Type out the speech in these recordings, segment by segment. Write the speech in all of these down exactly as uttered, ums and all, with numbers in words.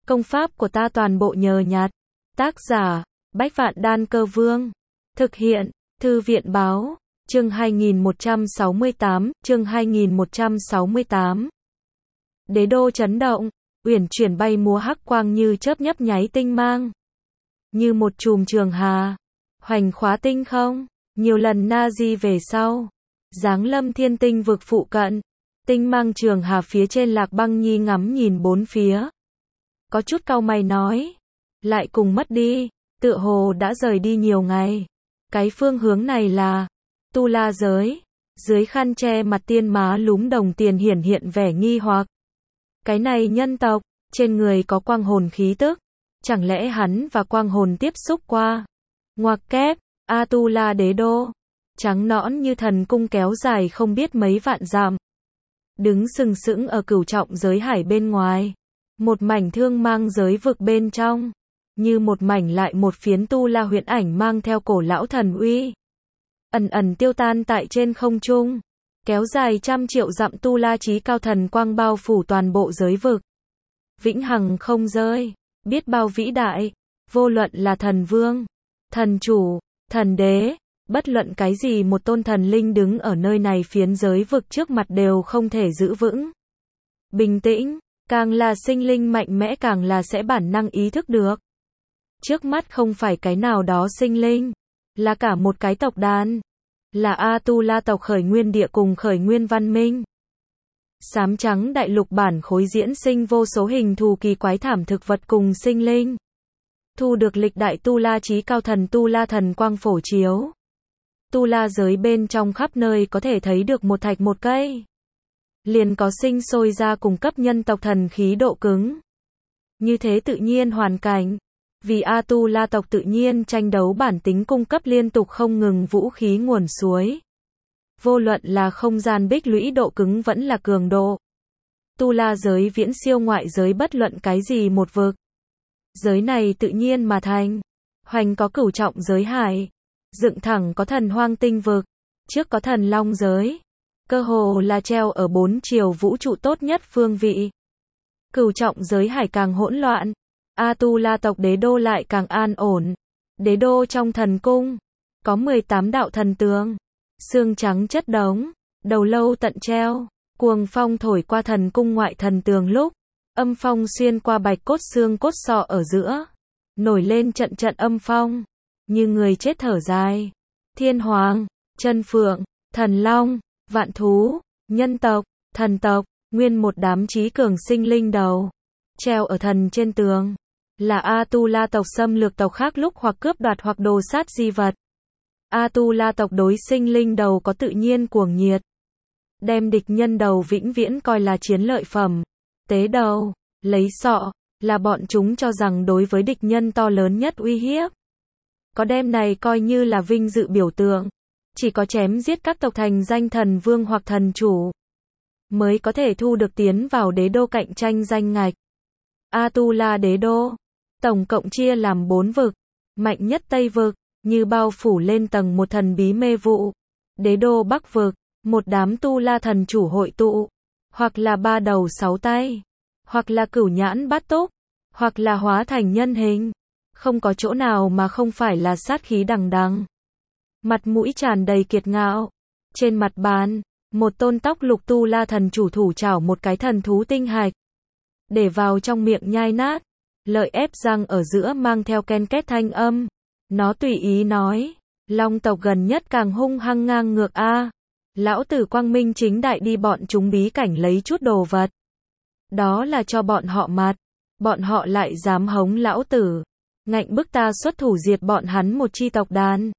Công pháp của ta toàn bộ nhờ nhặt. Tác giả, Bách Vạn Đan Cơ Vương. Thực hiện, Thư viện báo, chương hai nghìn một trăm sáu mươi tám, chương hai nghìn một trăm sáu mươi tám. Đế đô chấn động, uyển chuyển bay múa hắc quang như chớp nhấp nháy tinh mang. Như một chùm trường hà, hoành khóa tinh không, nhiều lần na di về sau. Giáng lâm thiên tinh vực phụ cận, tinh mang trường hà phía trên Lạc Băng Nhi ngắm nhìn bốn phía. Có chút cau mày nói, lại cùng mất đi, tựa hồ đã rời đi nhiều ngày. Cái phương hướng này là Tu La giới. Dưới khăn che mặt tiên má lúm đồng tiền hiển hiện vẻ nghi hoặc. Cái này nhân tộc, trên người có quang hồn khí tức, chẳng lẽ hắn và quang hồn tiếp xúc qua? Ngoặc kép, A Tu La đế đô, trắng nõn như thần cung kéo dài không biết mấy vạn dặm. Đứng sừng sững ở cửu trọng giới hải bên ngoài, một mảnh thương mang giới vực bên trong, như một mảnh lại một phiến Tu La huyễn ảnh mang theo cổ lão thần uy. Ẩn ẩn tiêu tan tại trên không trung, kéo dài trăm triệu dặm Tu La chí cao thần quang bao phủ toàn bộ giới vực. Vĩnh hằng không rơi, biết bao vĩ đại, vô luận là thần vương, thần chủ, thần đế, bất luận cái gì một tôn thần linh đứng ở nơi này phiến giới vực trước mặt đều không thể giữ vững. Bình tĩnh, càng là sinh linh mạnh mẽ càng là sẽ bản năng ý thức được. Trước mắt không phải cái nào đó sinh linh, là cả một cái tộc đàn. Là A Tu La tộc khởi nguyên địa cùng khởi nguyên văn minh. Xám trắng đại lục bản khối diễn sinh vô số hình thù kỳ quái thảm thực vật cùng sinh linh. Thu được lịch đại Tu La chí cao thần Tu La thần quang phổ chiếu. Tu La giới bên trong khắp nơi có thể thấy được một thạch một cây. Liền có sinh sôi ra cung cấp nhân tộc thần khí độ cứng. Như thế tự nhiên hoàn cảnh. Vì A Tu La tộc tự nhiên tranh đấu bản tính cung cấp liên tục không ngừng vũ khí nguồn suối. Vô luận là không gian bích lũy độ cứng vẫn là cường độ. Tu La giới viễn siêu ngoại giới bất luận cái gì một vực. Giới này tự nhiên mà thành. Hoành có cửu trọng giới hải. Dựng thẳng có thần hoang tinh vực. Trước có thần long giới. Cơ hồ là treo ở bốn chiều vũ trụ tốt nhất phương vị. Cửu trọng giới hải càng hỗn loạn. A Tu La tộc đế đô lại càng an ổn. Đế đô trong thần cung, có mười tám đạo thần tướng, xương trắng chất đống, đầu lâu tận treo, cuồng phong thổi qua thần cung ngoại thần tường lúc, âm phong xuyên qua bạch cốt xương cốt sọ ở giữa, nổi lên trận trận âm phong, như người chết thở dài. Thiên hoàng, chân phượng, thần long, vạn thú, nhân tộc, thần tộc, nguyên một đám trí cường sinh linh đầu, treo ở thần trên tường. Là A Tu La tộc xâm lược tộc khác lúc hoặc cướp đoạt hoặc đồ sát di vật. A Tu La tộc đối sinh linh đầu có tự nhiên cuồng nhiệt. Đem địch nhân đầu vĩnh viễn coi là chiến lợi phẩm. Tế đầu, lấy sọ, là bọn chúng cho rằng đối với địch nhân to lớn nhất uy hiếp. Có đem này coi như là vinh dự biểu tượng. Chỉ có chém giết các tộc thành danh thần vương hoặc thần chủ, mới có thể thu được tiến vào đế đô cạnh tranh danh ngạch. A Tu La đế đô tổng cộng chia làm bốn vực, mạnh nhất Tây vực, như bao phủ lên tầng một thần bí mê vụ. Đế đô Bắc vực, một đám Tu La thần chủ hội tụ, hoặc là ba đầu sáu tay, hoặc là cửu nhãn bát túc, hoặc là hóa thành nhân hình. Không có chỗ nào mà không phải là sát khí đằng đằng. Mặt mũi tràn đầy kiệt ngạo. Trên mặt bàn, một tôn tóc lục Tu La thần chủ thủ chảo một cái thần thú tinh hạch, để vào trong miệng nhai nát. Lợi ép răng ở giữa mang theo ken két thanh âm. Nó tùy ý nói, long tộc gần nhất càng hung hăng ngang ngược a. Lão tử quang minh chính đại đi bọn chúng bí cảnh lấy chút đồ vật. Đó là cho bọn họ mặt. Bọn họ lại dám hống lão tử. Ngạnh bức ta xuất thủ diệt bọn hắn một chi tộc đàn.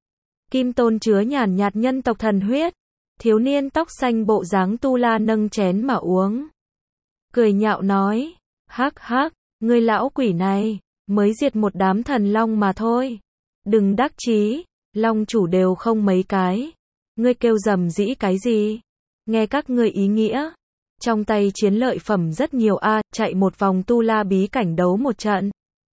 Kim tôn chứa nhàn nhạt nhân tộc thần huyết. Thiếu niên tóc xanh bộ dáng Tu La nâng chén mà uống. Cười nhạo nói, hắc hắc. Ngươi lão quỷ này, mới diệt một đám thần long mà thôi. Đừng đắc chí, long chủ đều không mấy cái. Ngươi kêu rầm rĩ cái gì? Nghe các ngươi ý nghĩa. Trong tay chiến lợi phẩm rất nhiều a, à, chạy một vòng Tu La bí cảnh đấu một trận.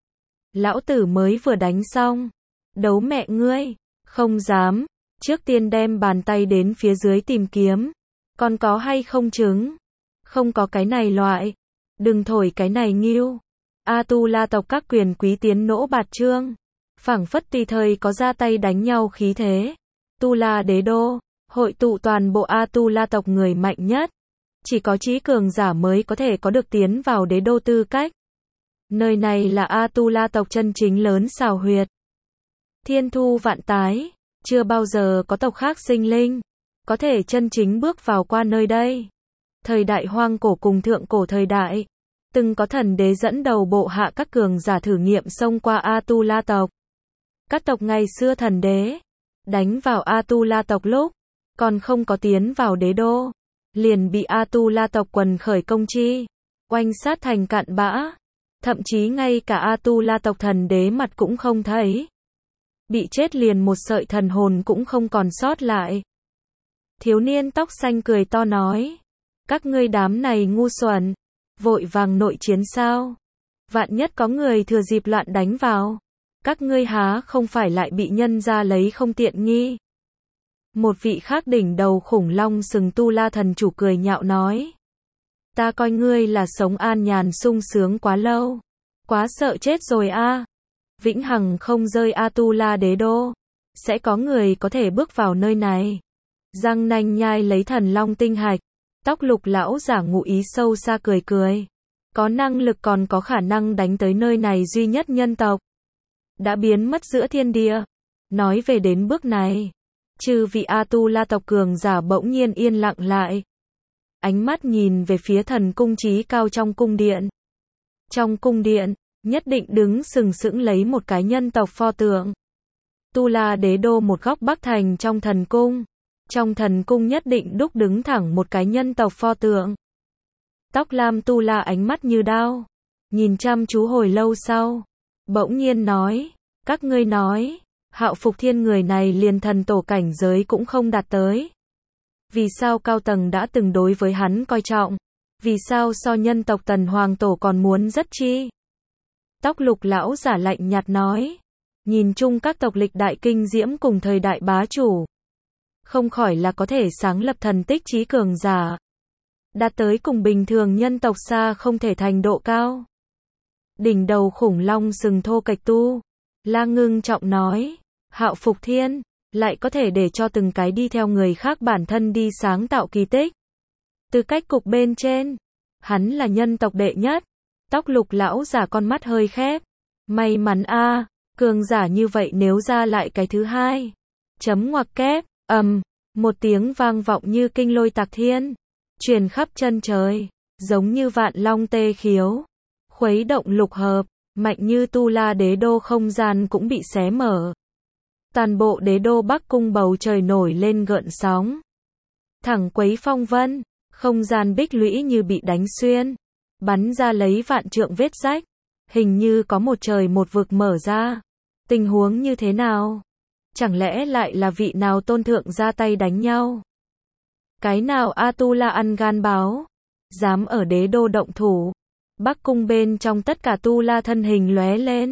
Lão tử mới vừa đánh xong. Đấu mẹ ngươi, không dám. Trước tiên đem bàn tay đến phía dưới tìm kiếm. Còn có hay không trứng? Không có cái này loại. Đừng thổi cái này nghiêu. Atula tộc các quyền quý tiến nỗ bạt trương, phảng phất tùy thời có ra tay đánh nhau khí thế. Tula đế đô, hội tụ toàn bộ Atula tộc người mạnh nhất. Chỉ có trí cường giả mới có thể có được tiến vào đế đô tư cách. Nơi này là Atula tộc chân chính lớn xào huyệt. Thiên thu vạn tái, chưa bao giờ có tộc khác sinh linh có thể chân chính bước vào qua nơi đây. Thời đại hoang cổ cùng thượng cổ thời đại, từng có thần đế dẫn đầu bộ hạ các cường giả thử nghiệm xông qua Atula tộc. Các tộc ngày xưa thần đế đánh vào Atula tộc lúc còn không có tiến vào đế đô, liền bị Atula tộc quần khởi công chi, oanh sát thành cạn bã. Thậm chí ngay cả Atula tộc thần đế mặt cũng không thấy. Bị chết liền một sợi thần hồn cũng không còn sót lại. Thiếu niên tóc xanh cười to nói, các ngươi đám này ngu xuẩn, vội vàng nội chiến sao? Vạn nhất có người thừa dịp loạn đánh vào, các ngươi há không phải lại bị nhân ra lấy không tiện nghi. Một vị khác đỉnh đầu khủng long sừng tu la thần chủ cười nhạo nói, ta coi ngươi là sống an nhàn sung sướng quá lâu, quá sợ chết rồi a. Vĩnh hằng không rơi Atula đế đô, sẽ có người có thể bước vào nơi này. Răng nanh nhai lấy thần long tinh hạch, tóc lục lão giả ngụ ý sâu xa cười cười. Có năng lực còn có khả năng đánh tới nơi này duy nhất nhân tộc. Đã biến mất giữa thiên địa. Nói về đến bước này, trừ vị Atula tộc cường giả bỗng nhiên yên lặng lại. Ánh mắt nhìn về phía thần cung trí cao trong cung điện. Trong cung điện, nhất định đứng sừng sững lấy một cái nhân tộc pho tượng. Tula đế đô một góc bắc thành trong thần cung. Trong thần cung nhất định đúc đứng thẳng một cái nhân tộc pho tượng. Tóc lam Tula ánh mắt như đao, nhìn chăm chú hồi lâu sau, bỗng nhiên nói, các ngươi nói, Hạo Phục Thiên người này liền thần tổ cảnh giới cũng không đạt tới. Vì sao cao tầng đã từng đối với hắn coi trọng? Vì sao so nhân tộc Tần Hoàng Tổ còn muốn rất chi? Tóc lục lão giả lạnh nhạt nói, nhìn chung các tộc lịch đại kinh diễm cùng thời đại bá chủ, không khỏi là có thể sáng lập thần tích trí cường giả. Đạt tới cùng bình thường nhân tộc xa không thể thành độ cao. Đỉnh đầu khủng long sừng thô kệch tu la ngưng trọng nói, Hạo Phục Thiên lại có thể để cho từng cái đi theo người khác bản thân đi sáng tạo kỳ tích. Từ cách cục bên trên, hắn là nhân tộc đệ nhất. Tóc lục lão giả con mắt hơi khép. May mắn a, cường giả như vậy nếu ra lại cái thứ hai. Chấm ngoặc kép, ầm, um, một tiếng vang vọng như kinh lôi tạc thiên, truyền khắp chân trời, giống như vạn long tê khiếu, khuấy động lục hợp, mạnh như tu la đế đô không gian cũng bị xé mở. Toàn bộ đế đô Bắc Cung bầu trời nổi lên gợn sóng. Thẳng quấy phong vân, không gian bích lũy như bị đánh xuyên, bắn ra lấy vạn trượng vết rách, hình như có một trời một vực mở ra. Tình huống như thế nào? Chẳng lẽ lại là vị nào tôn thượng ra tay đánh nhau? Cái nào Atula ăn gan báo, dám ở đế đô động thủ? Bắc Cung bên trong tất cả tu la thân hình lóe lên,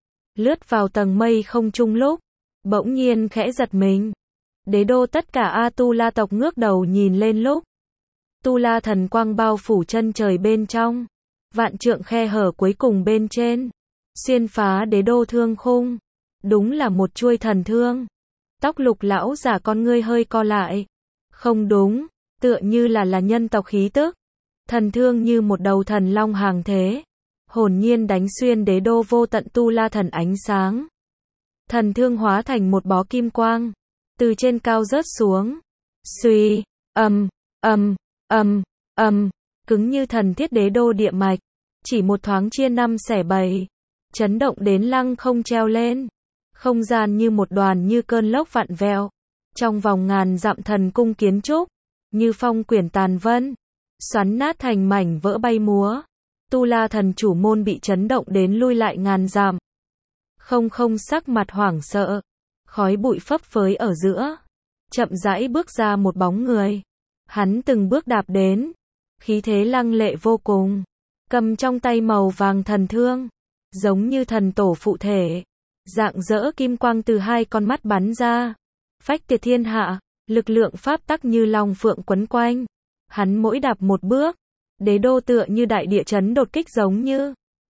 lướt vào tầng mây không trung lúc, bỗng nhiên khẽ giật mình. Đế đô tất cả Atula tộc ngước đầu nhìn lên lúc, tu la thần quang bao phủ chân trời bên trong, vạn trượng khe hở cuối cùng bên trên, xuyên phá đế đô thương khung, đúng là một chuôi thần thương. Tóc lục lão giả con ngươi hơi co lại, không đúng, tựa như là là nhân tộc khí tức. Thần thương như một đầu thần long hàng thế, hồn nhiên đánh xuyên đế đô vô tận tu la thần ánh sáng. Thần thương hóa thành một bó kim quang, từ trên cao rớt xuống. Suy, ầm, ầm, ầm, ầm, cứng như thần thiết đế đô địa mạch, chỉ một thoáng chia năm xẻ bảy, chấn động đến lăng không treo lên. Không gian như một đoàn như cơn lốc vặn vẹo, trong vòng ngàn dặm thần cung kiến trúc, như phong quyển tàn vân, xoắn nát thành mảnh vỡ bay múa. Tu la thần chủ môn bị chấn động đến lui lại ngàn dặm. Không không sắc mặt hoảng sợ, khói bụi phấp phới ở giữa, chậm rãi bước ra một bóng người. Hắn từng bước đạp đến, khí thế lăng lệ vô cùng, cầm trong tay màu vàng thần thương, giống như thần tổ phụ thể, rạng rỡ kim quang từ hai con mắt bắn ra, phách tiệt thiên hạ, lực lượng pháp tắc như long phượng quấn quanh. Hắn mỗi đạp một bước, đế đô tựa như đại địa chấn đột kích giống như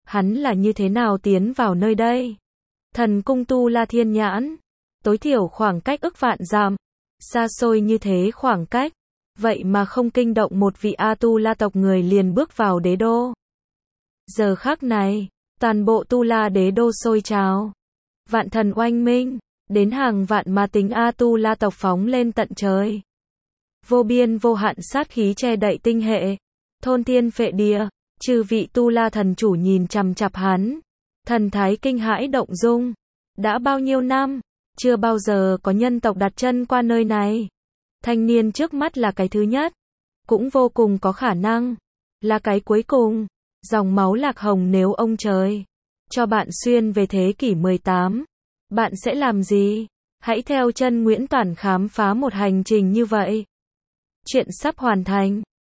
hắn là như thế nào tiến vào nơi đây? Thần cung Tu La Thiên Nhãn, tối thiểu khoảng cách ức vạn dặm, xa xôi như thế khoảng cách, vậy mà không kinh động một vị A Tu La tộc người liền bước vào đế đô. Giờ khắc này, toàn bộ Tu La đế đô sôi trào, vạn thần oanh minh, đến hàng vạn ma tính A Tu La tộc phóng lên tận trời. Vô biên vô hạn sát khí che đậy tinh hệ, thôn thiên phệ địa, trừ vị Tu La thần chủ nhìn chằm chằm hắn, thần thái kinh hãi động dung. Đã bao nhiêu năm, chưa bao giờ có nhân tộc đặt chân qua nơi này. Thanh niên trước mắt là cái thứ nhất, cũng vô cùng có khả năng là cái cuối cùng. Dòng máu Lạc Hồng, nếu ông trời cho bạn xuyên về thế kỷ mười tám, bạn sẽ làm gì? Hãy theo chân Nguyễn Toản khám phá một hành trình như vậy. Chuyện sắp hoàn thành.